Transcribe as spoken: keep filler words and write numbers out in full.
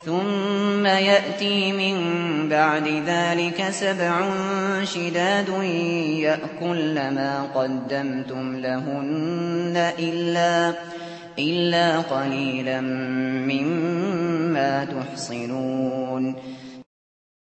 ثُمَّ يَأْتِي مِن بَعْدِ ذَٰلِكَ سَبْعٌ شِدَادٌ يَأْكُلْنَ مَا قَدَّمْتُمْ لَهُنَّ إِلَّا قَلِيلًا مِّمَّا تُحْصِنُونَ